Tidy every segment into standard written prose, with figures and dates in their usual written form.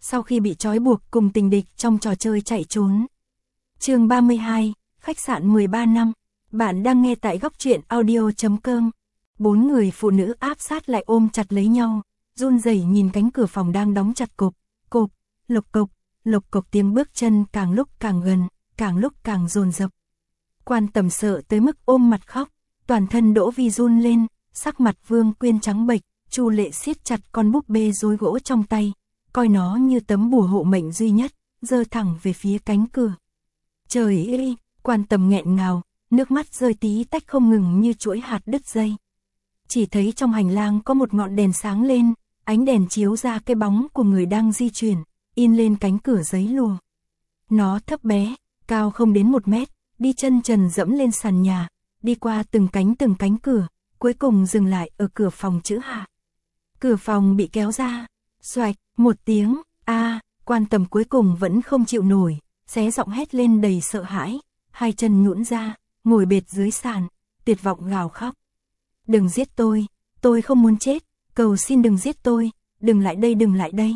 sau khi bị trói buộc cùng tình địch trong trò chơi chạy trốn. Chương 32, khách sạn 13 năm. Bạn đang nghe tại góc truyện audio.com. 4 người phụ nữ áp sát lại ôm chặt lấy nhau, run rẩy nhìn cánh cửa phòng đang đóng chặt cộp, cộp, lộc cộc tiếng bước chân càng lúc càng gần, càng lúc càng dồn dập. Quan Tầm sợ tới mức ôm mặt khóc, toàn thân Đỗ Vi run lên, sắc mặt Vương Quyên trắng bệch, Chu Lệ siết chặt con búp bê rối gỗ trong tay, coi nó như tấm bùa hộ mệnh duy nhất, giơ thẳng về phía cánh cửa. Trời ơi, Quan Tầm nghẹn ngào, nước mắt rơi tí tách không ngừng như chuỗi hạt đứt dây. Chỉ thấy trong hành lang có một ngọn đèn sáng lên, ánh đèn chiếu ra cái bóng của người đang di chuyển, in lên cánh cửa giấy lùa. Nó thấp bé, cao không đến 1 mét, đi chân trần dẫm lên sàn nhà, đi qua từng cánh cửa, cuối cùng dừng lại ở cửa phòng chữ Hạ. Cửa phòng bị kéo ra, xoạch, một tiếng, Quan Tầm cuối cùng vẫn không chịu nổi, xé giọng hét lên đầy sợ hãi, hai chân nhũn ra, ngồi bệt dưới sàn, tuyệt vọng gào khóc. Đừng giết tôi không muốn chết, cầu xin đừng giết tôi, đừng lại đây.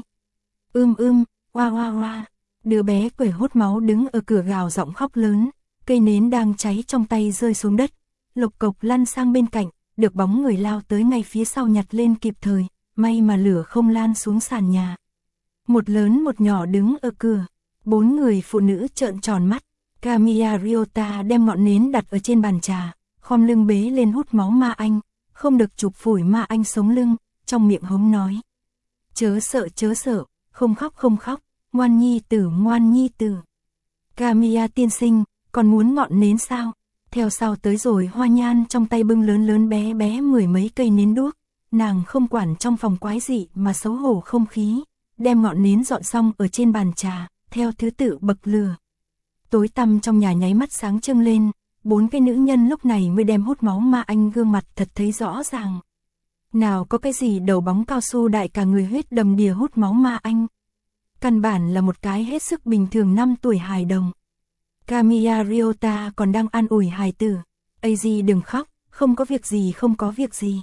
Oa. Đứa bé quẩy hốt máu đứng ở cửa gào giọng khóc lớn, cây nến đang cháy trong tay rơi xuống đất, lộc cộc lăn sang bên cạnh, được bóng người lao tới ngay phía sau nhặt lên kịp thời, may mà lửa không lan xuống sàn nhà. Một lớn một nhỏ đứng ở cửa, 4 người phụ nữ trợn tròn mắt, Kamiya Ryota đem ngọn nến đặt ở trên bàn trà, khom lưng bế lên hút máu ma anh, không được chụp phủi ma anh sống lưng, trong miệng hống nói. Chớ sợ, không khóc, ngoan nhi tử. Kamiya tiên sinh, còn muốn ngọn nến sao? Theo sau tới rồi Hoa Nhan trong tay bưng lớn bé 10 mấy cây nến đuốc, nàng không quản trong phòng quái dị mà xấu hổ không khí, đem ngọn nến dọn xong ở trên bàn trà, theo thứ tự bậc lửa. Tối tăm trong nhà nháy mắt sáng trưng lên, 4 cái nữ nhân lúc này mới đem hút máu ma anh gương mặt thật thấy rõ ràng. Nào có cái gì đầu bóng cao su đại cả người huyết đầm đìa hút máu ma anh. Căn bản là một cái hết sức bình thường 5 tuổi hài đồng. Kamiya Ryota còn đang an ủi hài tử. AZ đừng khóc, không có việc gì.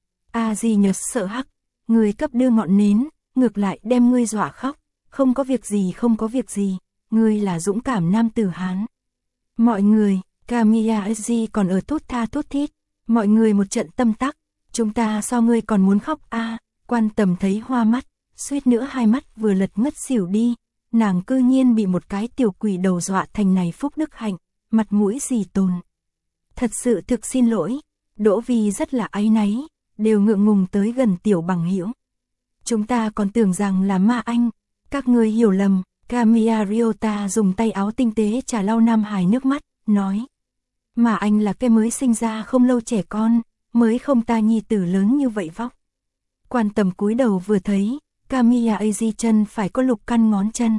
AZ nhớ sợ hắc, người cấp đưa ngọn nến, ngược lại đem ngươi dọa khóc. Không có việc gì, ngươi là dũng cảm nam tử Hán. Mọi người, Kamiya AZ còn ở thốt thít, mọi người một trận tâm tắc, chúng ta so ngươi còn muốn khóc Quan Tầm thấy hoa mắt, suýt nữa hai mắt vừa lật ngất xỉu đi, nàng cư nhiên bị một cái tiểu quỷ đầu dọa thành này phúc đức hạnh, mặt mũi gì tồn. Thật sự thực xin lỗi, Đỗ Vi rất là áy náy, đều ngượng ngùng tới gần tiểu bằng hữu. Chúng ta còn tưởng rằng là ma anh, các ngươi hiểu lầm. Kamiya Ryota dùng tay áo tinh tế chà lau nam hài nước mắt, nói. Mà anh là cái mới sinh ra không lâu trẻ con, mới không ta nhi tử lớn như vậy vóc. Quan Tầm cúi đầu vừa thấy, Kamiya AZ chân phải có 6 căn ngón chân.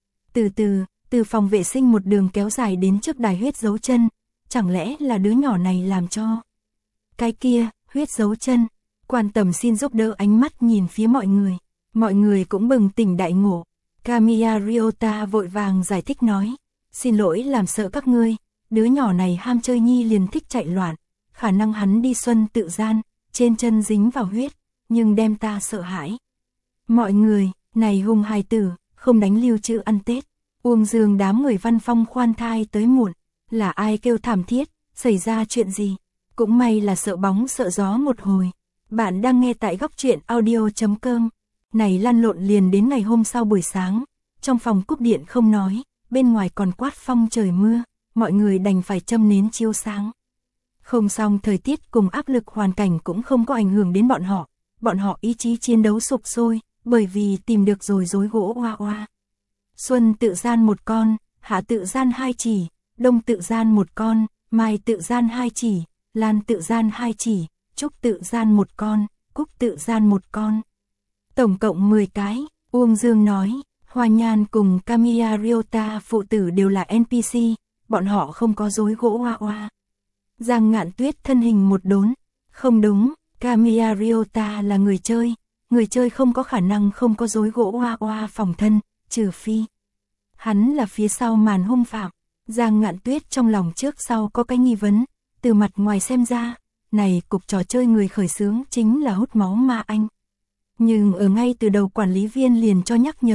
Từ phòng vệ sinh một đường kéo dài đến trước đài huyết dấu chân, chẳng lẽ là đứa nhỏ này làm cho. Cái kia, huyết dấu chân, Quan Tầm xin giúp đỡ ánh mắt nhìn phía mọi người cũng bừng tỉnh đại ngộ. Kamiya Ryota vội vàng giải thích nói, xin lỗi làm sợ các ngươi, đứa nhỏ này ham chơi nhi liền thích chạy loạn, khả năng hắn đi xuân tự gian, trên chân dính vào huyết, nhưng đem ta sợ hãi. Mọi người, này hung hài tử, không đánh lưu trữ ăn Tết. Uông Dương đám người Văn Phong khoan thai tới muộn, là ai kêu thảm thiết, xảy ra chuyện gì? Cũng may là sợ bóng sợ gió một hồi. Bạn đang nghe tại góc truyện audio.com. Này lăn lộn liền đến ngày hôm sau buổi sáng, trong phòng cúp điện không nói, bên ngoài còn quát phong trời mưa, mọi người đành phải châm nến chiếu sáng. Không xong thời tiết cùng áp lực hoàn cảnh cũng không có ảnh hưởng đến bọn họ ý chí chiến đấu sục sôi, bởi vì tìm được rồi rối gỗ oa. Xuân tự gian 1 con, hạ tự gian 2 chỉ, đông tự gian 1 con, mai tự gian 2 chỉ, lan tự gian 2 chỉ, trúc tự gian 1 con, cúc tự gian 1 con. Tổng cộng 10 cái, Uông Dương nói, Hoa Nhan cùng Kamiya Ryota phụ tử đều là NPC, bọn họ không có rối gỗ oa. Giang Ngạn Tuyết thân hình một đốn, không đúng, Kamiya Ryota là người chơi không có khả năng không có rối gỗ oa phòng thân, trừ phi. Hắn là phía sau màn hung phạm, Giang Ngạn Tuyết trong lòng trước sau có cái nghi vấn, từ mặt ngoài xem ra, này cục trò chơi người khởi xướng chính là hút máu ma anh. Nhưng ở ngay từ đầu quản lý viên liền cho nhắc nhở,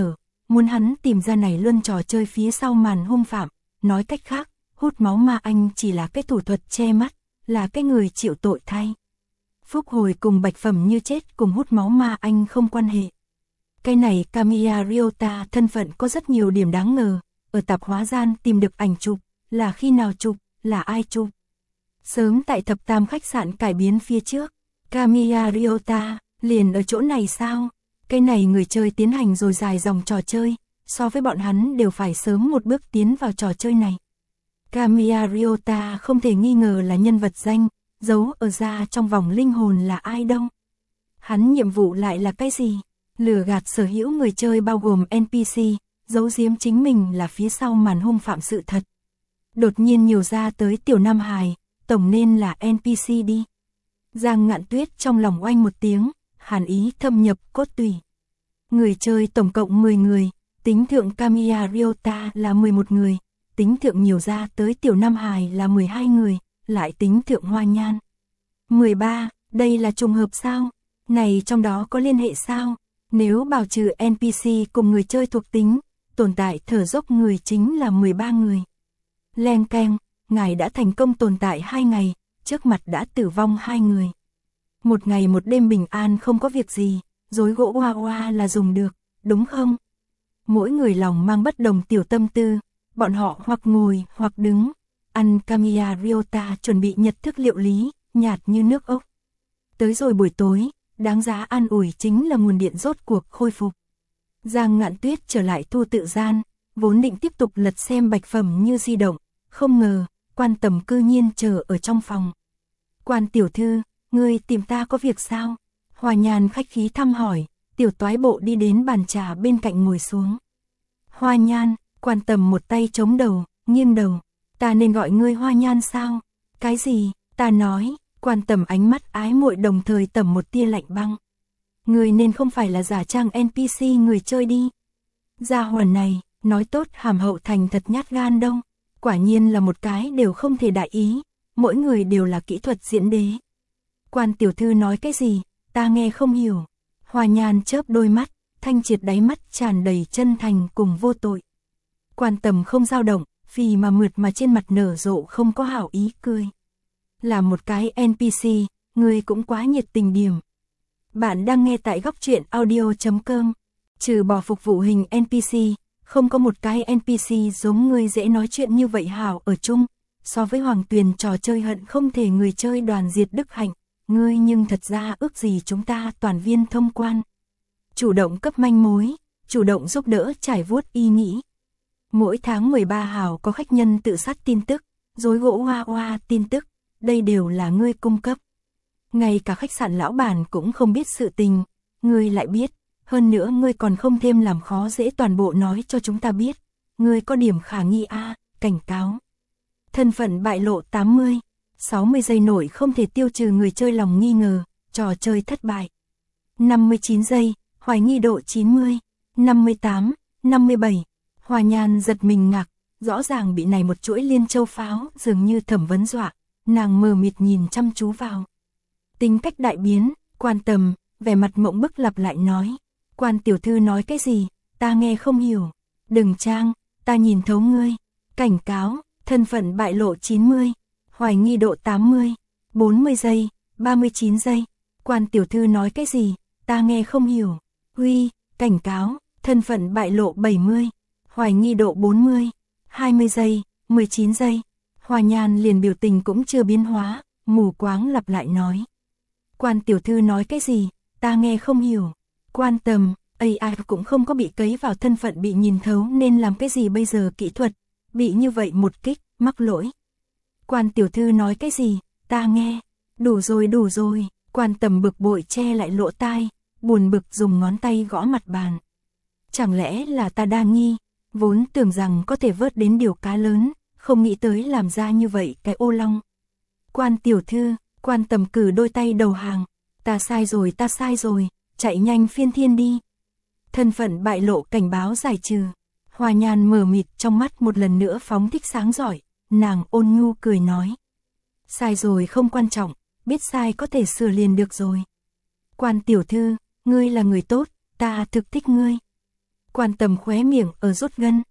muốn hắn tìm ra này luân trò chơi phía sau màn hung phạm, nói cách khác, hút máu ma anh chỉ là cái thủ thuật che mắt, là cái người chịu tội thay. Phúc hồi cùng Bạch Phẩm Như chết cùng hút máu ma anh không quan hệ. Cái này Kamiya Ryota thân phận có rất nhiều điểm đáng ngờ, ở tạp hóa gian tìm được ảnh chụp, là khi nào chụp, là ai chụp. Sớm tại thập tam khách sạn cải biến phía trước, Kamiya Ryota liền ở chỗ này sao? Cái này người chơi tiến hành rồi dài dòng trò chơi, so với bọn hắn đều phải sớm một bước tiến vào trò chơi này. Kamiya Ryota không thể nghi ngờ là nhân vật danh, giấu ở ra trong vòng linh hồn là ai đâu. Hắn nhiệm vụ lại là cái gì? Lừa gạt sở hữu người chơi bao gồm NPC, giấu giếm chính mình là phía sau màn hung phạm sự thật. Đột nhiên nhiều ra tới Tiểu Nam Hải, tổng nên là NPC đi. Giang Ngạn Tuyết trong lòng oanh một tiếng, hàn ý thâm nhập cốt tủy. Người chơi tổng cộng 10 người, tính thượng Kamiya Ryota là 11 người, tính thượng nhiều ra tới Tiểu Nam Hải là 12 người, lại tính thượng Hoa Nhan. 13, đây là trùng hợp sao? Này trong đó có liên hệ sao? Nếu bảo trừ NPC cùng người chơi thuộc tính, tồn tại thở dốc người chính là 13 người. Leng keng, ngài đã thành công tồn tại 2 ngày, trước mặt đã tử vong 2 người. Một ngày một đêm bình an không có việc gì, rối gỗ hoa hoa là dùng được, đúng không? Mỗi người lòng mang bất đồng tiểu tâm tư, bọn họ hoặc ngồi hoặc đứng, ăn Kamiya Ryota chuẩn bị nhật thức liệu lý, nhạt như nước ốc. Tới rồi buổi tối, đáng giá an ủi chính là nguồn điện rốt cuộc khôi phục. Giang Ngạn Tuyết trở lại thu tự gian, vốn định tiếp tục lật xem Bạch Phẩm Như di động, không ngờ, Quan Tầm cư nhiên chờ ở trong phòng. Quan tiểu thư, ngươi tìm ta có việc sao? Hoa Nhan khách khí thăm hỏi, tiểu toái bộ đi đến bàn trà bên cạnh ngồi xuống. Hoa Nhan, Quan Tầm một tay chống đầu, nghiêng đầu, ta nên gọi ngươi Hoa Nhan sao? Cái gì? Ta nói. Quan Tầm ánh mắt ái muội đồng thời tẩm một tia lạnh băng. Người nên không phải là giả trang NPC người chơi đi. Gia hỏa này, nói tốt hàm hậu thành thật nhát gan đâu. Quả nhiên là một cái đều không thể đại ý, mỗi người đều là kỹ thuật diễn đế. Quan tiểu thư nói cái gì, ta nghe không hiểu. Hoa Nhan chớp đôi mắt, thanh triệt đáy mắt tràn đầy chân thành cùng vô tội. Quan Tầm không dao động, phì mà mượt mà trên mặt nở rộ không có hảo ý cười. Là một cái NPC, ngươi cũng quá nhiệt tình điểm. Bạn đang nghe tại góc truyện audio.com. Trừ bỏ phục vụ hình NPC, không có một cái NPC giống ngươi dễ nói chuyện như vậy hảo ở chung. So với Hoàng Tuyền trò chơi hận không thể người chơi đoàn diệt đức hạnh, ngươi nhưng thật ra ước gì chúng ta toàn viên thông quan. Chủ động cấp manh mối, chủ động giúp đỡ trải vuốt ý nghĩ. Mỗi tháng 13 hảo có khách nhân tự sát tin tức, rối gỗ hoa hoa tin tức. Đây đều là ngươi cung cấp. Ngay cả khách sạn lão bản cũng không biết sự tình, ngươi lại biết, hơn nữa ngươi còn không thêm làm khó dễ toàn bộ nói cho chúng ta biết. Ngươi có điểm khả nghi cảnh cáo. Thân phận bại lộ 80, 60 giây nổi không thể tiêu trừ người chơi lòng nghi ngờ, trò chơi thất bại. 59 giây, hoài nghi độ 90, 58, 57. Hoa Nhan giật mình ngạc, rõ ràng bị này một chuỗi liên châu pháo dường như thẩm vấn dọa. Nàng mờ mịt nhìn chăm chú vào. Tính cách đại biến, Quan Tầm, vẻ mặt mộng bức lặp lại nói. Quan tiểu thư nói cái gì, ta nghe không hiểu. Đừng trang, ta nhìn thấu ngươi. Cảnh cáo, thân phận bại lộ 90, hoài nghi độ 80, 40 giây, 39 giây. Quan tiểu thư nói cái gì, ta nghe không hiểu. Huy, cảnh cáo, thân phận bại lộ 70, hoài nghi độ 40, 20 giây, 19 giây. Hoa Nhan liền biểu tình cũng chưa biến hóa, mù quáng lặp lại nói. Quan tiểu thư nói cái gì, ta nghe không hiểu. Quan Tầm, AI cũng không có bị cấy vào thân phận bị nhìn thấu nên làm cái gì bây giờ kỹ thuật, bị như vậy một kích, mắc lỗi. Quan tiểu thư nói cái gì, ta nghe, đủ rồi, Quan Tầm bực bội che lại lỗ tai, buồn bực dùng ngón tay gõ mặt bàn. Chẳng lẽ là ta đa nghi, vốn tưởng rằng có thể vớt đến điều cá lớn. Không nghĩ tới làm ra như vậy cái ô long. Quan tiểu thư, Quan Tầm cử đôi tay đầu hàng. Ta sai rồi, chạy nhanh phiên thiên đi. Thân phận bại lộ cảnh báo giải trừ. Hoa Nhan mờ mịt trong mắt một lần nữa phóng thích sáng giỏi. Nàng ôn nhu cười nói. Sai rồi không quan trọng, biết sai có thể sửa liền được rồi. Quan tiểu thư, ngươi là người tốt, ta thực thích ngươi. Quan Tầm khóe miệng ở rút gân.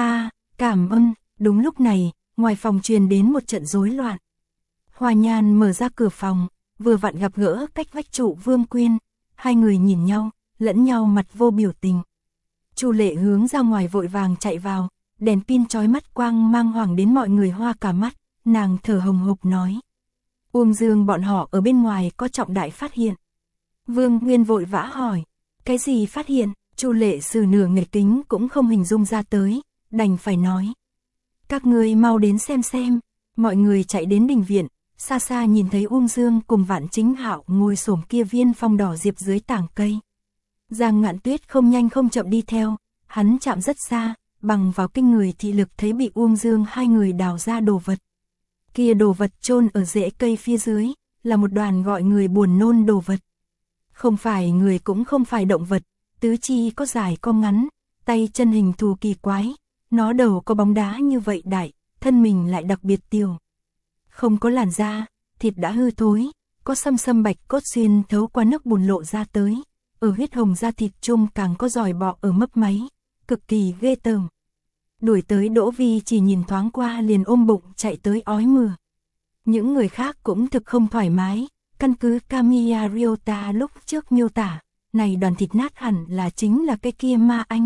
Cảm ơn. Đúng lúc này, ngoài phòng truyền đến một trận rối loạn. Hoa Nhan mở ra cửa phòng, vừa vặn gặp gỡ cách vách trụ Vương Quyên. Hai người nhìn nhau, lẫn nhau mặt vô biểu tình. Chu Lệ hướng ra ngoài vội vàng chạy vào, đèn pin chói mắt quang mang hoàng đến mọi người hoa cả mắt, nàng thở hồng hộc nói. Uông Dương bọn họ ở bên ngoài có trọng đại phát hiện. Vương Nguyên vội vã hỏi, cái gì phát hiện? Chu Lệ sử nửa nghịch kính cũng không hình dung ra tới, đành phải nói. Các ngươi mau đến xem. Mọi người chạy đến đình viện, xa xa nhìn thấy Uông Dương cùng Vạn Chính Hạo ngồi xổm kia viên phong đỏ diệp dưới tảng cây. Giang Ngạn Tuyết không nhanh không chậm đi theo, hắn chạm rất xa, bằng vào kinh người thị lực thấy bị Uông Dương hai người đào ra đồ vật. Kia đồ vật chôn ở rễ cây phía dưới, là một đoàn gọi người buồn nôn đồ vật. Không phải người cũng không phải động vật, tứ chi có dài có ngắn, tay chân hình thù kỳ quái, nó đầu có bóng đá như vậy đại, thân mình lại đặc biệt tiểu. Không có làn da, thịt đã hư thối, có xâm bạch cốt xuyên thấu qua nước bùn lộ ra tới, ở huyết hồng da thịt chung càng có giòi bọ ở mấp máy, cực kỳ ghê tởm. Đuổi tới Đỗ Vi chỉ nhìn thoáng qua liền ôm bụng chạy tới ói mửa. Những người khác cũng thực không thoải mái, căn cứ Kamiya Ryota lúc trước miêu tả, này đoàn thịt nát hẳn là chính là cái kia ma anh.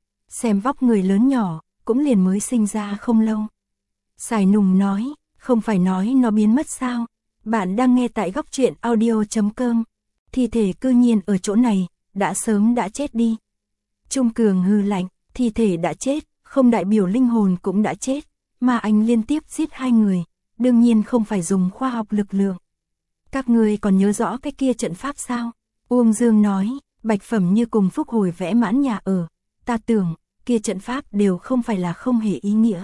Xem vóc người lớn nhỏ, cũng liền mới sinh ra không lâu. Sài Nùng nói, không phải nói nó biến mất sao? Bạn đang nghe tại góc truyện audio.com. Thi thể cư nhiên ở chỗ này, đã sớm đã chết đi. Trung Cường hừ lạnh, thi thể đã chết, không đại biểu linh hồn cũng đã chết. Mà anh liên tiếp giết hai người, đương nhiên không phải dùng khoa học lực lượng. Các người còn nhớ rõ cái kia trận pháp sao? Uông Dương nói, Bạch Phẩm Như cùng Phúc Hồi vẽ mãn nhà ở. Ta tưởng, kia trận pháp đều không phải là không hề ý nghĩa.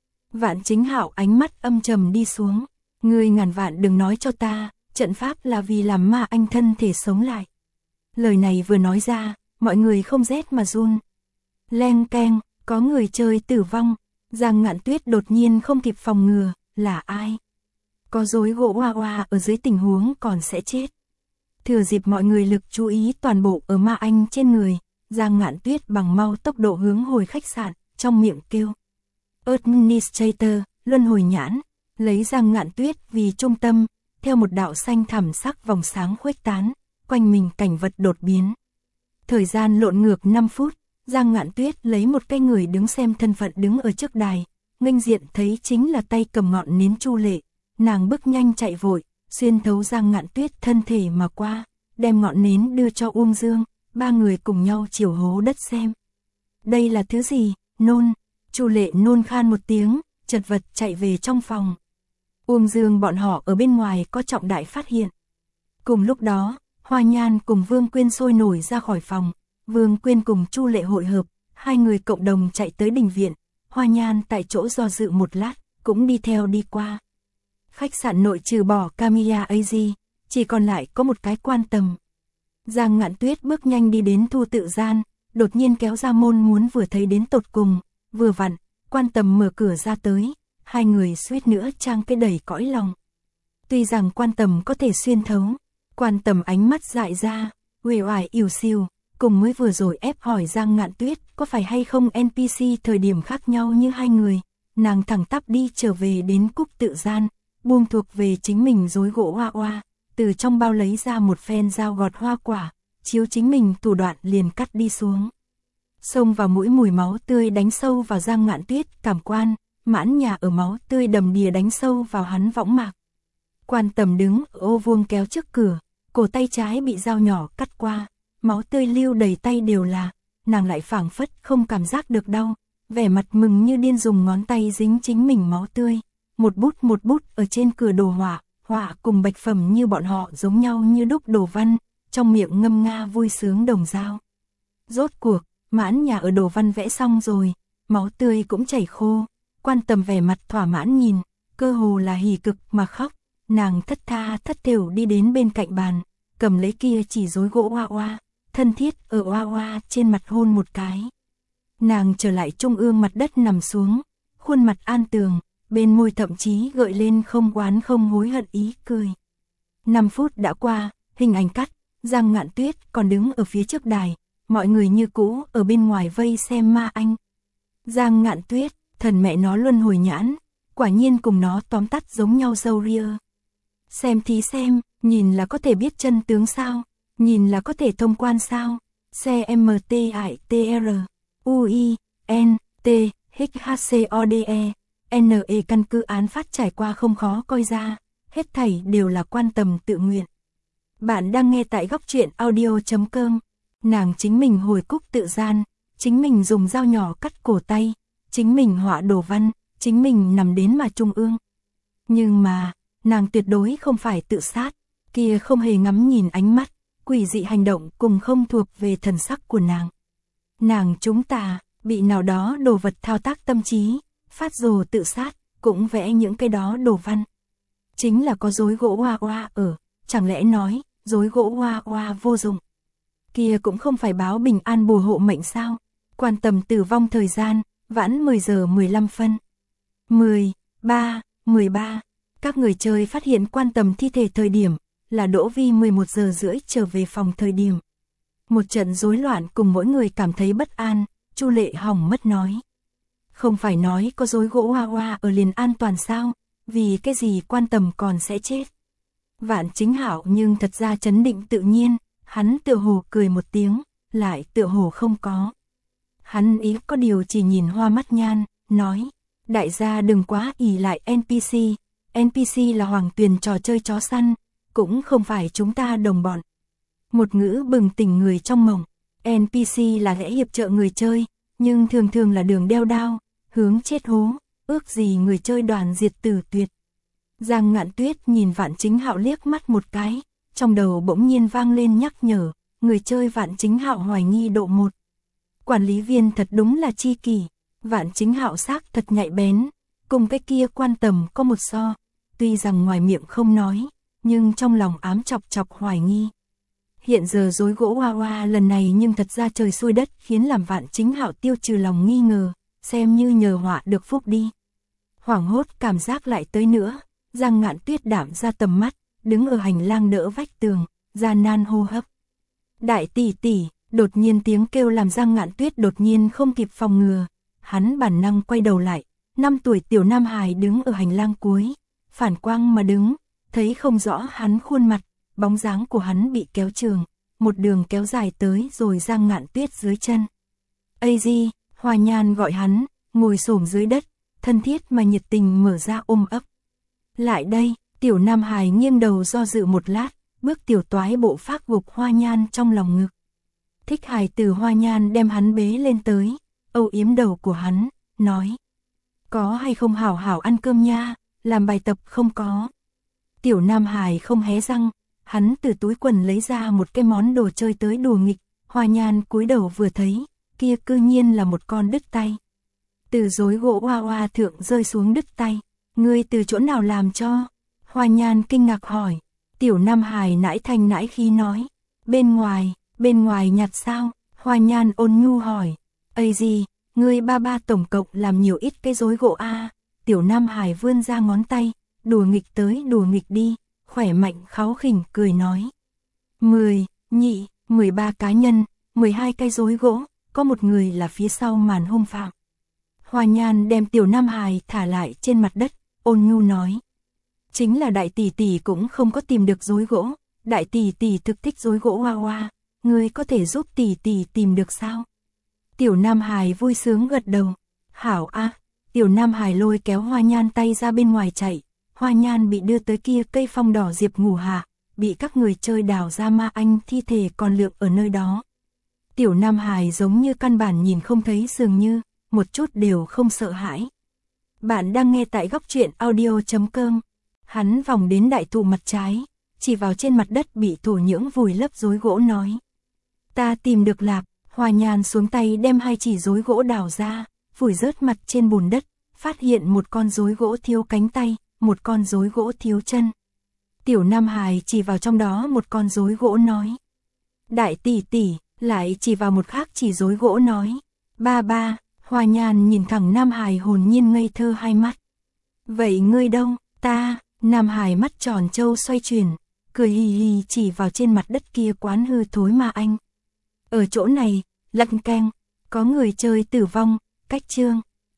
Vạn Chính Hạo ánh mắt âm trầm đi xuống. Ngươi ngàn vạn đừng nói cho ta, trận pháp là vì làm ma anh thân thể sống lại. Lời này vừa nói ra, mọi người không rét mà run. Leng keng, có người chơi tử vong. Giang Ngạn Tuyết đột nhiên không kịp phòng ngừa, là ai? Có rối gỗ hoa hoa ở dưới tình huống còn sẽ chết. Thừa dịp mọi người lực chú ý toàn bộ ở ma anh trên người, Giang Ngạn Tuyết bằng mau tốc độ hướng hồi khách sạn, trong miệng kêu. Administrator, luân hồi nhãn, lấy Giang Ngạn Tuyết vì trung tâm, theo một đạo xanh thẳm sắc vòng sáng khuếch tán, quanh mình cảnh vật đột biến. Thời gian lộn ngược 5 phút, Giang Ngạn Tuyết lấy một cái người đứng xem thân phận đứng ở trước đài, nghênh diện thấy chính là tay cầm ngọn nến Chu Lệ, nàng bước nhanh chạy vội, xuyên thấu Giang Ngạn Tuyết thân thể mà qua, đem ngọn nến đưa cho Uông Dương, ba người cùng nhau chiều hố đất xem. Đây là thứ gì? Nôn. Chu Lệ nôn khan một tiếng, chật vật chạy về trong phòng. Uông Dương bọn họ ở bên ngoài có trọng đại phát hiện. Cùng lúc đó, Hoa Nhan cùng Vương Quyên sôi nổi ra khỏi phòng, Vương Quyên cùng Chu Lệ hội hợp, hai người cộng đồng chạy tới đình viện. Hoa Nhan tại chỗ do dự một lát, cũng đi theo đi qua. Khách sạn nội trừ bỏ Kamiya AZ, chỉ còn lại có một cái Quan Tầm. Giang Ngạn Tuyết bước nhanh đi đến thu tự gian, đột nhiên kéo ra môn muốn vừa thấy đến tột cùng, vừa vặn, Quan Tầm mở cửa ra tới, hai người suýt nữa trang cái đầy cõi lòng. Tuy rằng Quan Tầm có thể xuyên thấu, Quan Tầm ánh mắt dại ra, uể oải ỉu xìu, cùng mới vừa rồi ép hỏi Giang Ngạn Tuyết có phải hay không NPC thời điểm khác nhau như hai người, nàng thẳng tắp đi trở về đến cúc tự gian, buông thuộc về chính mình rối gỗ hoa hoa, từ trong bao lấy ra một phen dao gọt hoa quả, chiếu chính mình thủ đoạn liền cắt đi xuống. Xông vào mũi mùi máu tươi đánh sâu vào Giang Ngạn Tuyết cảm quan, mãn nhà ở máu tươi đầm đìa đánh sâu vào hắn võng mạc. Quan Tầm đứng ở ô vuông kéo trước cửa, cổ tay trái bị dao nhỏ cắt qua, máu tươi lưu đầy tay đều là, nàng lại phảng phất không cảm giác được đau, vẻ mặt mừng như điên dùng ngón tay dính chính mình máu tươi, một bút ở trên cửa đồ họa cùng Bạch Phẩm Như bọn họ giống nhau như đúc đồ văn, trong miệng ngâm nga vui sướng đồng dao. Rốt cuộc, mãn nhà ở đồ văn vẽ xong rồi, máu tươi cũng chảy khô, Quan Tầm vẻ mặt thỏa mãn nhìn, cơ hồ là hỉ cực mà khóc, nàng thất tha thất thểu đi đến bên cạnh bàn, cầm lấy kia chỉ rối gỗ hoa hoa, thân thiết ở hoa hoa trên mặt hôn một cái. Nàng trở lại trung ương mặt đất nằm xuống, khuôn mặt an tường, bên môi thậm chí gợi lên không oán không hối hận ý cười. 5 phút đã qua, hình ảnh cắt, Giang Ngạn Tuyết còn đứng ở phía trước đài, mọi người như cũ ở bên ngoài vây xem ma anh. Giang Ngạn Tuyết, thần mẹ nó luân hồi nhãn, quả nhiên cùng nó tóm tắt giống nhau dâu ria. Xem thí xem, nhìn là có thể biết chân tướng sao, nhìn là có thể thông quan sao. CMTITR UIN T HCODE NE căn cứ án phát trải qua không khó coi ra, hết thảy đều là quan tâm tự nguyện. Bạn đang nghe tại góc truyện audio.com. Nàng chính mình hồi cúc tự gian, chính mình dùng dao nhỏ cắt cổ tay, chính mình họa đồ văn, chính mình nằm đến mà trung ương. Nhưng mà, nàng tuyệt đối không phải tự sát, kia không hề ngắm nhìn ánh mắt, quỷ dị hành động cùng không thuộc về thần sắc của nàng. Nàng chúng ta, bị nào đó đồ vật thao tác tâm trí, phát rồ tự sát, cũng vẽ những cái đó đồ văn. Chính là có rối gỗ hoa hoa ở, chẳng lẽ nói, rối gỗ hoa hoa vô dụng. Kia cũng không phải báo bình an bùa hộ mệnh sao, quan tâm tử vong thời gian, vãn 10 giờ 15 phân. 13, các người chơi phát hiện quan tâm thi thể thời điểm, là Đỗ Vi 11 giờ rưỡi trở về phòng thời điểm. Một trận rối loạn cùng mỗi người cảm thấy bất an, Chu Lệ hỏng mất nói. Không phải nói có rối gỗ hoa hoa ở liền an toàn sao, vì cái gì quan tâm còn sẽ chết. Vạn Chính Hạo nhưng thật ra trấn định tự nhiên, hắn tựa hồ cười một tiếng, lại tựa hồ không có. Hắn ý có điều chỉ nhìn hoa mắt nhan, nói, đại gia đừng quá ỷ lại NPC, NPC là hoàng tuyền trò chơi chó săn, cũng không phải chúng ta đồng bọn. Một ngữ bừng tỉnh người trong mộng, NPC là lẽ hiệp trợ người chơi, nhưng thường thường là đường đeo đao, hướng chết hố, ước gì người chơi đoàn diệt tử tuyệt. Giang Ngạn Tuyết nhìn Vạn Chính Hạo liếc mắt một cái, trong đầu bỗng nhiên vang lên nhắc nhở, người chơi Vạn Chính Hạo hoài nghi độ 1. Quản lý viên thật đúng là chi kỷ, Vạn Chính Hạo xác thật nhạy bén, cùng cái kia quan tâm có một so, tuy rằng ngoài miệng không nói, nhưng trong lòng ám chọc chọc hoài nghi. Hiện giờ rối gỗ hoa hoa lần này nhưng thật ra trời xui đất khiến làm Vạn Chính Hạo tiêu trừ lòng nghi ngờ, xem như nhờ họa được phúc đi. Hoảng hốt cảm giác lại tới nữa, Giang Ngạn Tuyết đảm ra tầm mắt, đứng ở hành lang đỡ vách tường, gian nan hô hấp. Đại tỷ tỷ, đột nhiên tiếng kêu làm Giang Ngạn Tuyết đột nhiên không kịp phòng ngừa, hắn bản năng quay đầu lại, 5 tuổi tiểu nam hài đứng ở hành lang cuối, phản quang mà đứng, thấy không rõ hắn khuôn mặt, bóng dáng của hắn bị kéo trường, một đường kéo dài tới rồi Giang Ngạn Tuyết dưới chân. AZ, Hoa Nhan gọi hắn, ngồi xổm dưới đất, thân thiết mà nhiệt tình mở ra ôm ấp. Lại đây, tiểu nam hài nghiêng đầu do dự một lát, bước tiểu toái bộ phác gục Hoa Nhan trong lòng ngực. Thích hài từ Hoa Nhan đem hắn bế lên tới, âu yếm đầu của hắn, nói. Có hay không hảo hảo ăn cơm nha, làm bài tập không có. Tiểu nam hài không hé răng, hắn từ túi quần lấy ra một cái món đồ chơi tới đùa nghịch, Hoa Nhan cúi đầu vừa thấy, kia cư nhiên là một con đứt tay. Từ rối gỗ hoa hoa thượng rơi xuống đứt tay, ngươi từ chỗ nào làm cho? Hoa Nhan kinh ngạc hỏi, tiểu nam hài nãi thanh nãi khí nói, bên ngoài nhặt sao? Hoa Nhan ôn nhu hỏi, ây gì, ngươi ba tổng cộng làm nhiều ít cái rối gỗ a? Tiểu nam hài vươn ra ngón tay, đùa nghịch tới đùa nghịch đi, khỏe mạnh kháu khỉnh cười nói. 13 cá nhân, 12 cái rối gỗ, có một người là phía sau màn hung phạm. Hoa Nhan đem tiểu nam hài thả lại trên mặt đất, ôn nhu nói. Chính là đại tỷ tỷ cũng không có tìm được rối gỗ, đại tỷ tỷ thực thích rối gỗ hoa hoa, ngươi có thể giúp tỷ tỷ tìm được sao? Tiểu nam hài vui sướng gật đầu, hảo a. Tiểu nam hài lôi kéo Hoa Nhan tay ra bên ngoài chạy, Hoa Nhan bị đưa tới kia cây phong đỏ diệp ngủ hạ, bị các người chơi đào ra ma anh thi thể còn lượng ở nơi đó. Tiểu nam hài giống như căn bản nhìn không thấy dường như, một chút đều không sợ hãi. Bạn đang nghe tại góc truyện audio.com. Hắn vòng đến đại thụ mặt trái, chỉ vào trên mặt đất bị thổ nhưỡng vùi lấp rối gỗ nói. Ta tìm được lạp. Hoa Nhan xuống tay đem 2 chỉ rối gỗ đào ra, phủi rớt mặt trên bùn đất, phát hiện một con rối gỗ thiếu cánh tay, một con rối gỗ thiếu chân. Tiểu nam hài chỉ vào trong đó một con rối gỗ nói. Đại tỷ tỷ, lại chỉ vào một khác chỉ rối gỗ nói. Ba, Hoa Nhan nhìn thẳng nam hài hồn nhiên ngây thơ hai mắt. Vậy ngươi đâu? Ta, nam hài mắt tròn trâu xoay chuyển, cười hì hì chỉ vào trên mặt đất kia quán hư thối ma anh. Ở chỗ này, lận keng, có người chơi tử vong, cách chương.